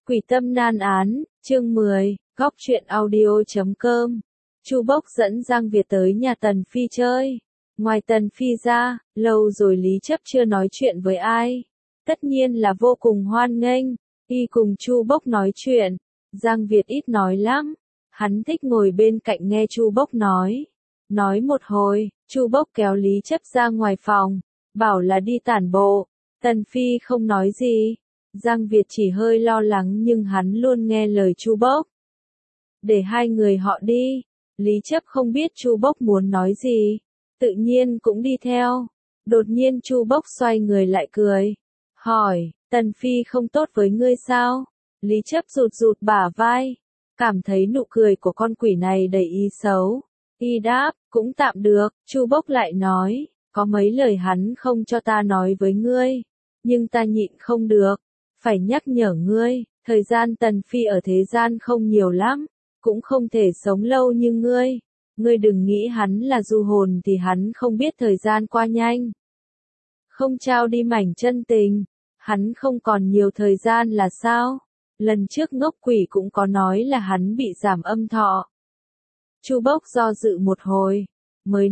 Quỷ tâm nan án, chương 10, góc truyện audio.com. Chu Bốc dẫn Giang Việt tới nhà Tần Phi chơi. Ngoài Tần Phi ra, lâu rồi Lý Chấp chưa nói chuyện với ai. Tất nhiên là vô cùng hoan nghênh, y cùng Chu Bốc nói chuyện. Giang Việt ít nói lắm, hắn thích ngồi bên cạnh nghe Chu Bốc nói. Nói một hồi, Chu Bốc kéo Lý Chấp ra ngoài phòng, bảo là đi tản bộ. Tần Phi không nói gì. Giang Việt chỉ hơi lo lắng nhưng hắn luôn nghe lời Chu Bốc. Để hai người họ đi, Lý Chấp không biết Chu Bốc muốn nói gì, tự nhiên cũng đi theo. Đột nhiên Chu Bốc xoay người lại cười, hỏi, Tần Phi không tốt với ngươi sao? Lý Chấp rụt rụt bả vai, cảm thấy nụ cười của con quỷ này đầy ý xấu. Y đáp, cũng tạm được. Chu Bốc lại nói, có mấy lời hắn không cho ta nói với ngươi, nhưng ta nhịn không được. Phải nhắc nhở ngươi, thời gian Tần Phi ở thế gian không nhiều lắm, cũng không thể sống lâu như ngươi. Ngươi đừng nghĩ hắn là du hồn thì hắn không biết thời gian qua nhanh. Không trao đi mảnh chân tình, hắn không còn nhiều thời gian là sao? Lần trước ngốc quỷ cũng có nói là hắn bị giảm âm thọ. Chu Bốc do dự một hồi, mới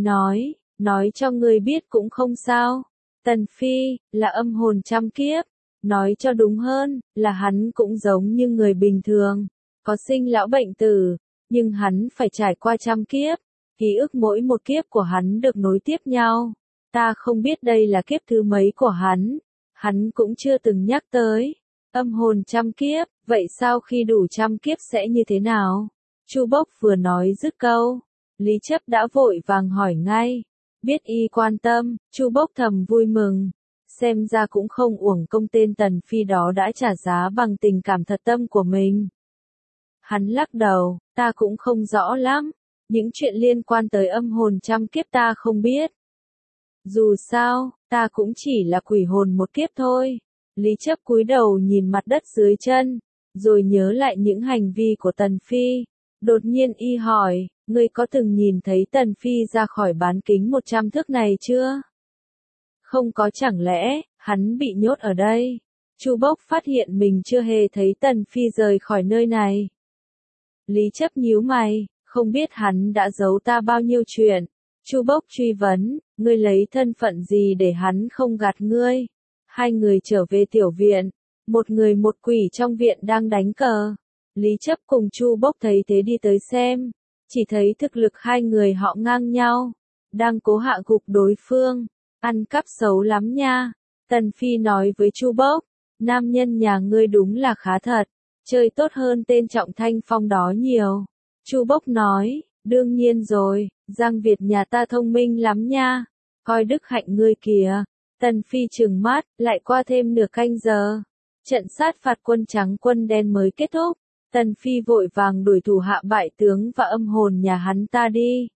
nói cho ngươi biết cũng không sao. Tần Phi, là âm hồn trăm kiếp. Nói cho đúng hơn, là hắn cũng giống như người bình thường, có sinh lão bệnh tử, nhưng hắn phải trải qua trăm kiếp, ký ức mỗi một kiếp của hắn được nối tiếp nhau. Ta không biết đây là kiếp thứ mấy của hắn cũng chưa từng nhắc tới. Âm hồn trăm kiếp, vậy sau khi đủ trăm kiếp sẽ như thế nào? Chu Bốc vừa nói dứt câu, Lý Chấp đã vội vàng hỏi ngay. Biết y quan tâm, Chu Bốc thầm vui mừng. Xem ra cũng không uổng công tên Tần Phi đó đã trả giá bằng tình cảm thật tâm của mình. Hắn lắc đầu, ta cũng không rõ lắm, những chuyện liên quan tới âm hồn trăm kiếp ta không biết. Dù sao, ta cũng chỉ là quỷ hồn một kiếp thôi. Lý Chấp cúi đầu nhìn mặt đất dưới chân, rồi nhớ lại những hành vi của Tần Phi. Đột nhiên y hỏi, ngươi có từng nhìn thấy Tần Phi ra khỏi bán kính 100 thước này chưa? Không có, chẳng lẽ hắn bị nhốt ở đây? Chu Bốc phát hiện mình chưa hề thấy Tần Phi rời khỏi nơi này. Lý Chấp nhíu mày, không biết hắn đã giấu ta bao nhiêu chuyện. Chu Bốc truy vấn, ngươi lấy thân phận gì để hắn không gạt ngươi? Hai người trở về tiểu viện, một người một quỷ trong viện đang đánh cờ. Lý Chấp cùng Chu Bốc thấy thế đi tới xem, chỉ thấy thực lực hai người họ ngang nhau, đang cố hạ gục đối phương. Ăn cắp xấu lắm nha. Tần Phi nói với Chu Bốc, nam nhân nhà ngươi đúng là khá thật, chơi tốt hơn tên Trọng Thanh Phong đó nhiều. Chu Bốc nói, đương nhiên rồi, Giang Việt nhà ta thông minh lắm nha, coi đức hạnh ngươi kìa. Tần Phi trừng mắt, lại qua thêm nửa canh giờ. Trận sát phạt quân trắng quân đen mới kết thúc. Tần Phi vội vàng đuổi thủ hạ bại tướng và âm hồn nhà hắn ta đi.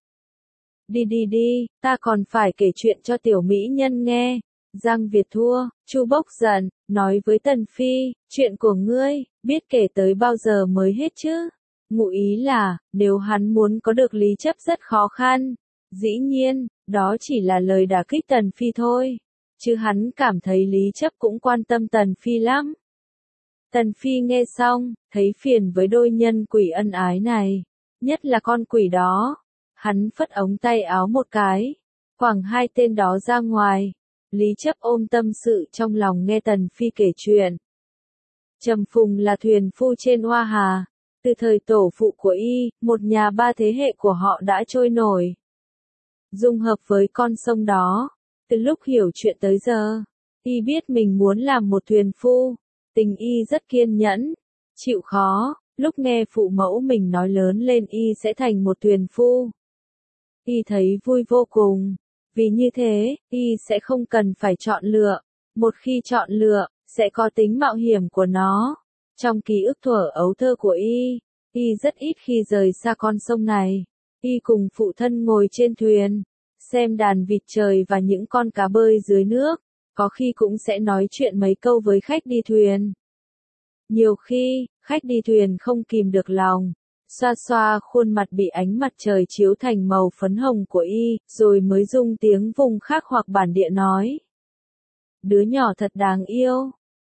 Đi, ta còn phải kể chuyện cho tiểu mỹ nhân nghe. Giang Việt thua, Chu Bốc giận, nói với Tần Phi, chuyện của ngươi, biết kể tới bao giờ mới hết chứ? Ngụ ý là, nếu hắn muốn có được Lý Chấp rất khó khăn. Dĩ nhiên, đó chỉ là lời đả kích Tần Phi thôi. Chứ hắn cảm thấy Lý Chấp cũng quan tâm Tần Phi lắm. Tần Phi nghe xong, thấy phiền với đôi nhân quỷ ân ái này. Nhất là con quỷ đó. Hắn phất ống tay áo một cái, quẳng hai tên đó ra ngoài. Lý Chấp ôm tâm sự trong lòng nghe Tần Phi kể chuyện. Trầm Phùng là thuyền phu trên Hoa Hà. Từ thời tổ phụ của y, một nhà ba thế hệ của họ đã trôi nổi. Dung hợp với con sông đó. Từ lúc hiểu chuyện tới giờ, y biết mình muốn làm một thuyền phu. Tình y rất kiên nhẫn, chịu khó. Lúc nghe phụ mẫu mình nói lớn lên y sẽ thành một thuyền phu, y thấy vui vô cùng, vì như thế, y sẽ không cần phải chọn lựa. Một khi chọn lựa, sẽ có tính mạo hiểm của nó. Trong ký ức thuở ấu thơ của y rất ít khi rời xa con sông này. Y cùng phụ thân ngồi trên thuyền, xem đàn vịt trời và những con cá bơi dưới nước, có khi cũng sẽ nói chuyện mấy câu với khách đi thuyền. Nhiều khi, khách đi thuyền không kìm được lòng, xoa xoa khuôn mặt bị ánh mặt trời chiếu thành màu phấn hồng của y, rồi mới dùng tiếng vùng khác hoặc bản địa nói. Đứa nhỏ thật đáng yêu,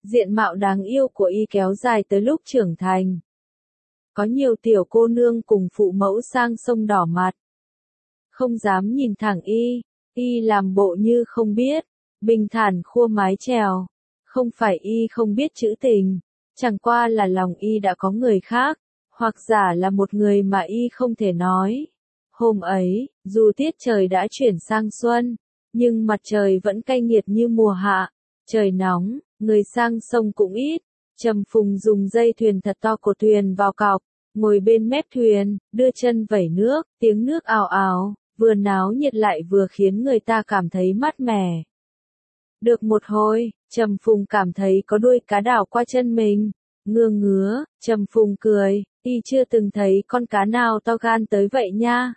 Diện mạo đáng yêu của y kéo dài tới lúc trưởng thành. Có nhiều tiểu cô nương cùng phụ mẫu sang sông đỏ mặt. Không dám nhìn thẳng y làm bộ như không biết, bình thản khua mái chèo. Không phải y không biết trữ tình, chẳng qua là lòng y đã có người khác, hoặc giả là một người mà y không thể nói. Hôm ấy, dù tiết trời đã chuyển sang xuân, nhưng mặt trời vẫn cay nghiệt như mùa hạ. Trời nóng, người sang sông cũng ít. Trầm Phùng dùng dây thuyền thật to cột thuyền vào cọc, ngồi bên mép thuyền, đưa chân vẩy nước, tiếng nước ào ào, vừa náo nhiệt lại vừa khiến người ta cảm thấy mát mẻ. Được một hồi, Trầm Phùng cảm thấy có đuôi cá đảo qua chân mình. Ngứa, Trầm Phùng cười, y chưa từng thấy con cá nào to gan tới vậy nha.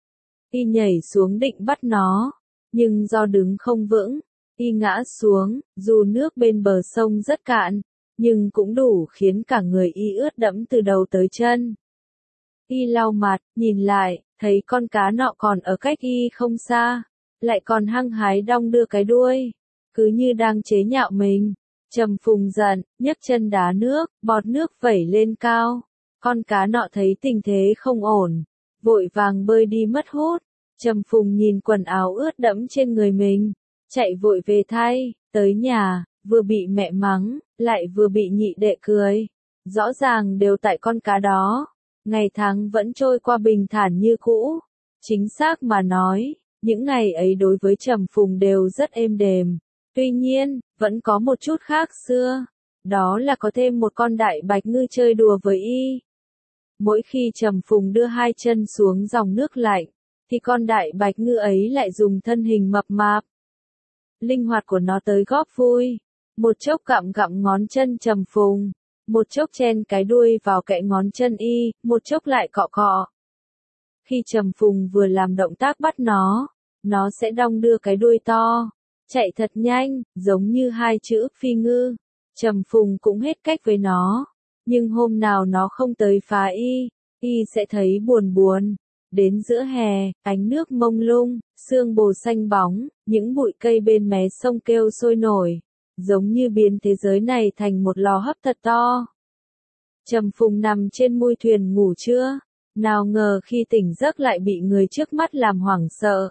Y nhảy xuống định bắt nó, nhưng do đứng không vững, y ngã xuống, dù nước bên bờ sông rất cạn, nhưng cũng đủ khiến cả người y ướt đẫm từ đầu tới chân. Y lau mặt, nhìn lại, thấy con cá nọ còn ở cách y không xa, lại còn hăng hái đong đưa cái đuôi, cứ như đang chế nhạo mình. Trầm Phùng giận, nhấc chân đá nước, bọt nước vẩy lên cao. Con cá nọ thấy tình thế không ổn, vội vàng bơi đi mất hút. Trầm Phùng nhìn quần áo ướt đẫm trên người mình, chạy vội về thay, tới nhà, vừa bị mẹ mắng, lại vừa bị nhị đệ cười. Rõ ràng đều tại con cá đó. Ngày tháng vẫn trôi qua bình thản như cũ. Chính xác mà nói, những ngày ấy đối với Trầm Phùng đều rất êm đềm. Tuy nhiên, vẫn có một chút khác xưa. Đó là có thêm một con đại bạch ngư chơi đùa với y. Mỗi khi Trầm Phùng đưa hai chân xuống dòng nước lạnh, thì con đại bạch ngư ấy lại dùng thân hình mập mạp linh hoạt của nó tới góp vui. Một chốc gặm ngón chân Trầm Phùng, một chốc chen cái đuôi vào kẽ ngón chân y, một chốc lại cọ cọ. Khi Trầm Phùng vừa làm động tác bắt nó sẽ đong đưa cái đuôi to, chạy thật nhanh, giống như hai chữ phi ngư. Trầm Phùng cũng hết cách với nó, nhưng hôm nào nó không tới phá y sẽ thấy buồn. Đến giữa hè, ánh nước mông lung, sương bồ xanh bóng, những bụi cây bên mé sông kêu sôi nổi, giống như biến thế giới này thành một lò hấp thật to. Trầm Phùng nằm trên mui thuyền ngủ trưa, nào ngờ khi tỉnh giấc lại bị người trước mắt làm hoảng sợ.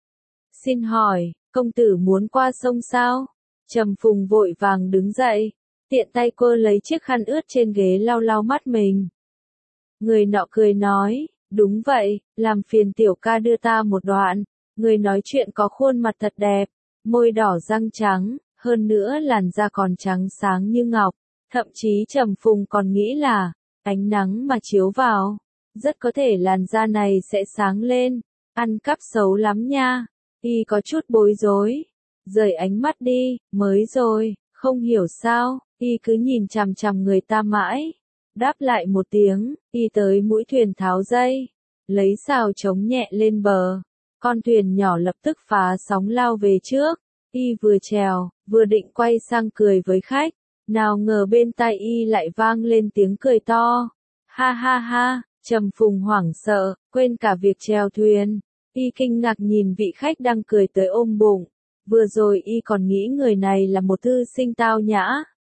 Xin hỏi, công tử muốn qua sông sao? Trầm Phùng vội vàng đứng dậy, tiện tay cô lấy chiếc khăn ướt trên ghế lau mắt mình. Người nọ cười nói, đúng vậy, làm phiền tiểu ca đưa ta một đoạn. Người nói chuyện có khuôn mặt thật đẹp, môi đỏ răng trắng, hơn nữa làn da còn trắng sáng như ngọc. Thậm chí Trầm Phùng còn nghĩ là, ánh nắng mà chiếu vào, rất có thể làn da này sẽ sáng lên. Ăn cắp xấu lắm nha. Y có chút bối rối, rời ánh mắt đi, mới rồi, không hiểu sao, y cứ nhìn chằm chằm người ta mãi. Đáp lại một tiếng, y tới mũi thuyền tháo dây, lấy sào chống nhẹ lên bờ. Con thuyền nhỏ lập tức phá sóng lao về trước. Y vừa trèo, vừa định quay sang cười với khách, nào ngờ bên tai y lại vang lên tiếng cười to. Ha ha ha, Trầm Phùng hoảng sợ, quên cả việc chèo thuyền. Y kinh ngạc nhìn vị khách đang cười tới ôm bụng. Vừa rồi y còn nghĩ người này là một thư sinh tao nhã.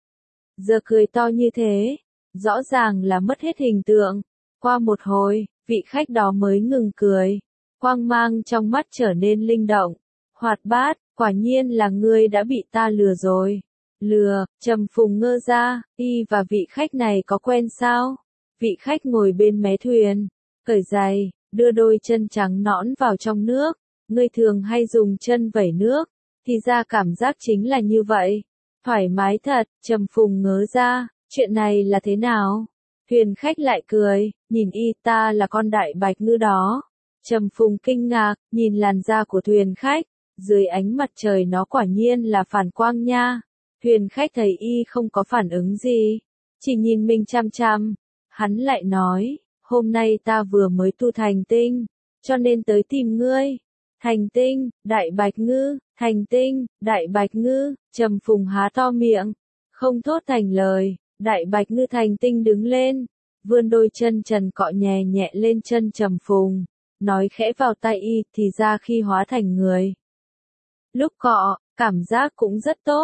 Giờ cười to như thế, rõ ràng là mất hết hình tượng. Qua một hồi, vị khách đó mới ngừng cười. Quang mang trong mắt trở nên linh động, hoạt bát, quả nhiên là ngươi đã bị ta lừa rồi. Lừa, Trầm Phùng ngơ ra, y và vị khách này có quen sao? Vị khách ngồi bên mé thuyền, cởi giày, đưa đôi chân trắng nõn vào trong nước. Ngươi thường hay dùng chân vẩy nước, thì ra cảm giác chính là như vậy. Thoải mái thật, Trầm Phùng ngớ ra, chuyện này là thế nào? Thuyền khách lại cười, nhìn y, ta là con đại bạch ngư đó. Trầm Phùng kinh ngạc, nhìn làn da của thuyền khách, dưới ánh mặt trời nó quả nhiên là phản quang nha. Thuyền khách thấy y không có phản ứng gì, chỉ nhìn mình chăm chăm. Hắn lại nói, hôm nay ta vừa mới tu thành tinh, cho nên tới tìm ngươi. Thành tinh, đại bạch ngư, thành tinh, đại bạch ngư. Trầm Phùng há to miệng, không thốt thành lời. Đại bạch ngư thành tinh đứng lên, vươn đôi chân trần cọ nhẹ nhẹ lên chân Trầm Phùng, nói khẽ vào tai y, thì ra khi hóa thành người, lúc cọ, cảm giác cũng rất tốt.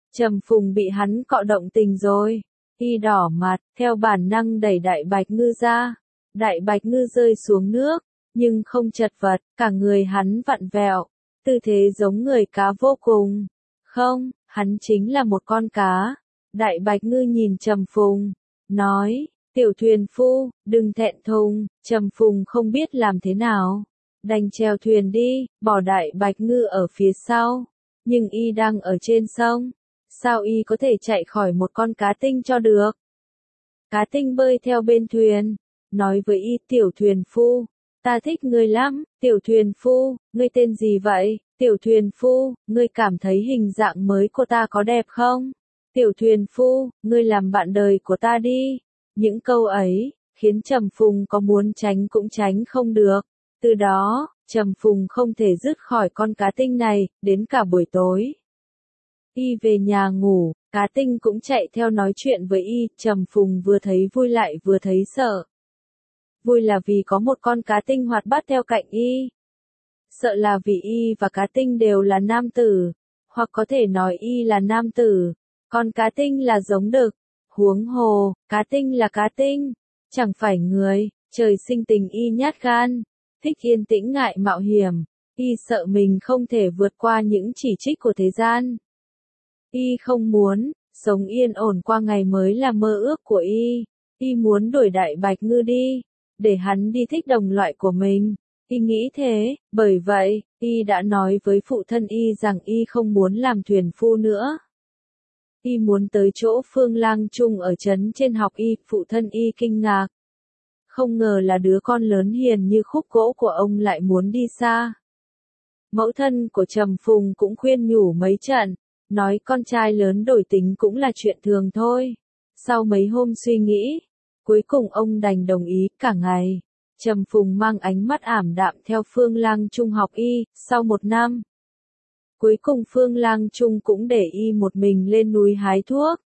Trầm Phùng bị hắn cọ động tình rồi. Y đỏ mặt, theo bản năng đẩy Đại Bạch Ngư ra. Đại Bạch Ngư rơi xuống nước, nhưng không chật vật, cả người hắn vặn vẹo, tư thế giống người cá vô cùng. Không, hắn chính là một con cá. Đại Bạch Ngư nhìn Trầm Phùng, nói, tiểu thuyền phu, đừng thẹn thùng. Trầm Phùng không biết làm thế nào, đành chèo thuyền đi, bỏ Đại Bạch Ngư ở phía sau. Nhưng y đang ở trên sông, sao y có thể chạy khỏi một con cá tinh cho được? Cá tinh bơi theo bên thuyền, nói với y, tiểu thuyền phu, ta thích ngươi lắm. Tiểu thuyền phu, ngươi tên gì vậy? Tiểu thuyền phu, ngươi cảm thấy hình dạng mới của ta có đẹp không? Tiểu thuyền phu, ngươi làm bạn đời của ta đi. Những câu ấy khiến Trầm Phùng có muốn tránh cũng tránh không được. Từ đó, Trầm Phùng không thể dứt khỏi con cá tinh này, đến cả buổi tối. Y về nhà ngủ, cá tinh cũng chạy theo nói chuyện với y. Trầm Phùng vừa thấy vui lại vừa thấy sợ. Vui là vì có một con cá tinh hoạt bát theo cạnh y. Sợ là vì y và cá tinh đều là nam tử, hoặc có thể nói y là nam tử, còn cá tinh là giống đực. Huống hồ, cá tinh là cá tinh, chẳng phải người. Trời sinh tình y nhát gan, thích yên tĩnh ngại mạo hiểm. Y sợ mình không thể vượt qua những chỉ trích của thế gian. Y không muốn sống yên ổn qua ngày mới là mơ ước của y. Y muốn đuổi Đại Bạch Ngư đi, để hắn đi thích đồng loại của mình. Y nghĩ thế, bởi vậy, y đã nói với phụ thân y rằng y không muốn làm thuyền phu nữa. Y muốn tới chỗ Phương Lang Trung ở trấn trên học y. Phụ thân y kinh ngạc, không ngờ là đứa con lớn hiền như khúc gỗ của ông lại muốn đi xa. Mẫu thân của Trầm Phùng cũng khuyên nhủ mấy trận, nói con trai lớn đổi tính cũng là chuyện thường thôi. Sau mấy hôm suy nghĩ, cuối cùng ông đành đồng ý. Cả ngày, Trầm Phùng mang ánh mắt ảm đạm theo Phương Lang Trung học y. Sau một năm, cuối cùng Phương Lang Trung cũng để y một mình lên núi hái thuốc.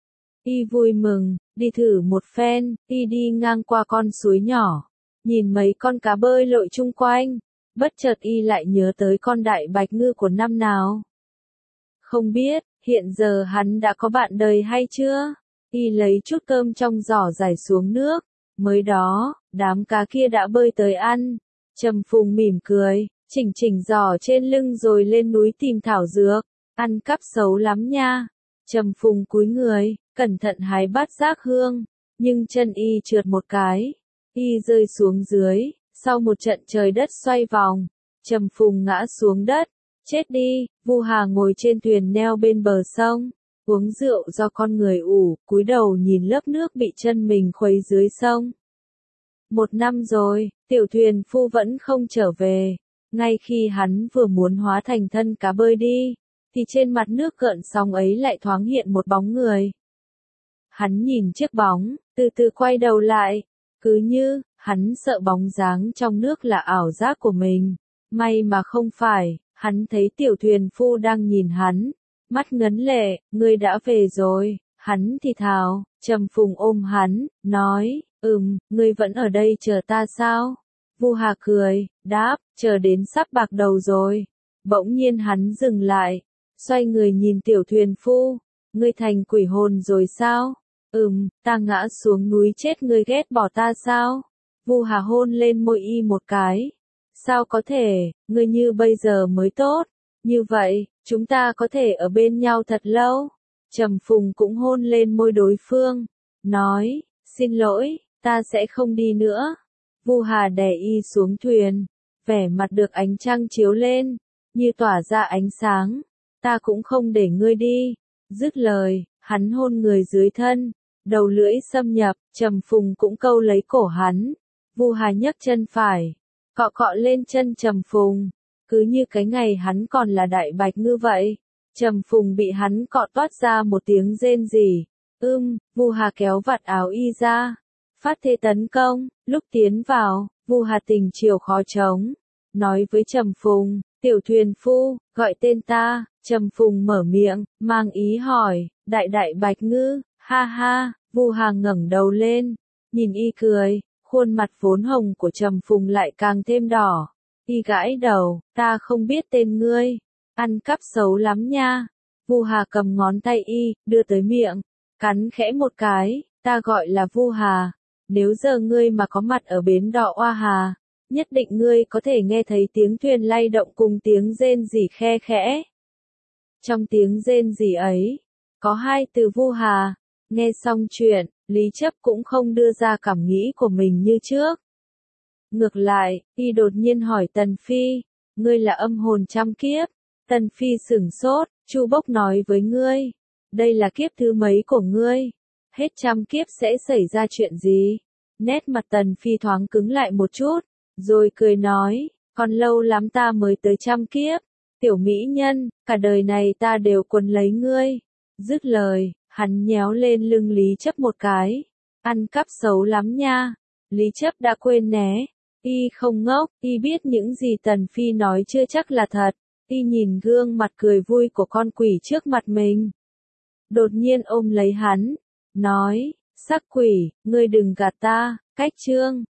Y vui mừng, đi thử một phen. Y đi ngang qua con suối nhỏ, nhìn mấy con cá bơi lội chung quanh, bất chợt y lại nhớ tới con Đại Bạch Ngư của năm nào. Không biết, hiện giờ hắn đã có bạn đời hay chưa? Y lấy chút cơm trong giỏ rải xuống nước, mới đó, đám cá kia đã bơi tới ăn. Trầm Phùng mỉm cười, chỉnh giỏ trên lưng rồi lên núi tìm thảo dược. Ăn cắp xấu lắm nha. Trầm Phùng cúi người, cẩn thận hái bát giác hương, nhưng chân y trượt một cái, y rơi xuống dưới. Sau một trận trời đất xoay vòng, Trầm Phùng ngã xuống đất, chết đi. Vu Hà ngồi trên thuyền neo bên bờ sông, uống rượu do con người ủ, cúi đầu nhìn lớp nước bị chân mình khuấy dưới sông. 1 năm rồi, tiểu thuyền phu vẫn không trở về. Ngay khi hắn vừa muốn hóa thành thân cá bơi đi, thì trên mặt nước gợn sóng ấy lại thoáng hiện một bóng người. Hắn nhìn chiếc bóng, từ từ quay đầu lại, cứ như hắn sợ bóng dáng trong nước là ảo giác của mình. May mà không phải, hắn thấy tiểu thuyền phu đang nhìn hắn, mắt ngấn lệ. Ngươi đã về rồi, hắn thì thào. Trầm Phùng ôm hắn, nói, ngươi vẫn ở đây chờ ta sao? Vu Hà cười, đáp, chờ đến sắp bạc đầu rồi. Bỗng nhiên hắn dừng lại, xoay người nhìn tiểu thuyền phu, ngươi thành quỷ hồn rồi sao? Ta ngã xuống núi chết ngươi ghét bỏ ta sao? Vu Hà hôn lên môi y một cái. Sao có thể, ngươi như bây giờ mới tốt. Như vậy, chúng ta có thể ở bên nhau thật lâu. Trầm Phùng cũng hôn lên môi đối phương, nói, xin lỗi, ta sẽ không đi nữa. Vu Hà đè y xuống thuyền, vẻ mặt được ánh trăng chiếu lên, như tỏa ra ánh sáng. Ta cũng không để ngươi đi. Dứt lời, hắn hôn người dưới thân, đầu lưỡi xâm nhập. Trầm Phùng cũng câu lấy cổ hắn. Vu Hà nhấc chân phải, cọ cọ lên chân Trầm Phùng, cứ như cái ngày hắn còn là Đại Bạch Ngư vậy. Trầm Phùng bị hắn cọ toát ra một tiếng rên rỉ. Vu Hà kéo vạt áo y ra, phát thế tấn công. Lúc tiến vào, Vu Hà tình chiều khó chống, nói với Trầm Phùng, tiểu thuyền phu, gọi tên ta. Trầm Phùng mở miệng, mang ý hỏi, Đại Bạch Ngư. Ha ha. Vu Hà ngẩng đầu lên, nhìn y cười, khuôn mặt vốn hồng của Trầm Phùng lại càng thêm đỏ. Y gãi đầu, ta không biết tên ngươi, ăn cắp xấu lắm nha. Vu Hà cầm ngón tay y, đưa tới miệng, cắn khẽ một cái, ta gọi là Vu Hà, nếu giờ ngươi mà có mặt ở bến đò Oa Hà, nhất định ngươi có thể nghe thấy tiếng thuyền lay động cùng tiếng rên rỉ khe khẽ. Trong tiếng rên rỉ ấy, có hai từ Vu Hà. Nghe xong chuyện, Lý Chấp cũng không đưa ra cảm nghĩ của mình như trước. Ngược lại, y đột nhiên hỏi Tần Phi, ngươi là âm hồn trăm kiếp. Tần Phi sửng sốt, Chu Bốc nói với ngươi, đây là kiếp thứ mấy của ngươi? Hết trăm kiếp sẽ xảy ra chuyện gì? Nét mặt Tần Phi thoáng cứng lại một chút, rồi cười nói, còn lâu lắm ta mới tới trăm kiếp. Tiểu mỹ nhân, cả đời này ta đều quấn lấy ngươi. Dứt lời, hắn nhéo lên lưng Lý Chấp một cái. Ăn cắp xấu lắm nha. Lý Chấp đã quên né. Y không ngốc, y biết những gì Tần Phi nói chưa chắc là thật. Y nhìn gương mặt cười vui của con quỷ trước mặt mình. Đột nhiên ôm lấy hắn, nói, sắc quỷ, ngươi đừng gạt ta, cách chương.